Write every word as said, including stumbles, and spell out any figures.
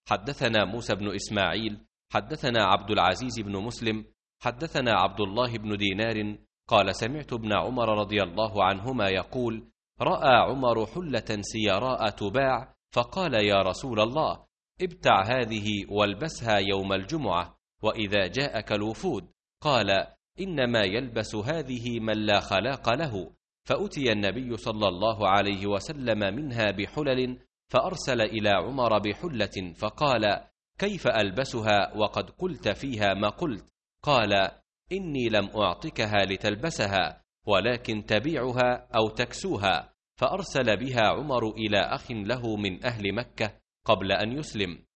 حدثنا موسى بن إسماعيل حدثنا عبد العزيز بن مسلم حدثنا عبد الله بن دينار قال سمعت ابن عمر رضي الله عنهما يقول: رأى عمر حلة سيراء تباع فقال: يا رسول الله، ابتع هذه والبسها يوم الجمعة وإذا جاءك الوفود. قال: إنما يلبس هذه من لا خلاق له. فأتي النبي صلى الله عليه وسلم منها بحلل، فأرسل إلى عمر بحلة فقال: كيف ألبسها وقد قلت فيها ما قلت؟ قال: إني لم أعطكها لتلبسها، ولكن تبيعها أو تكسوها. فأرسل بها عمر إلى أخ له من أهل مكة قبل أن يسلم،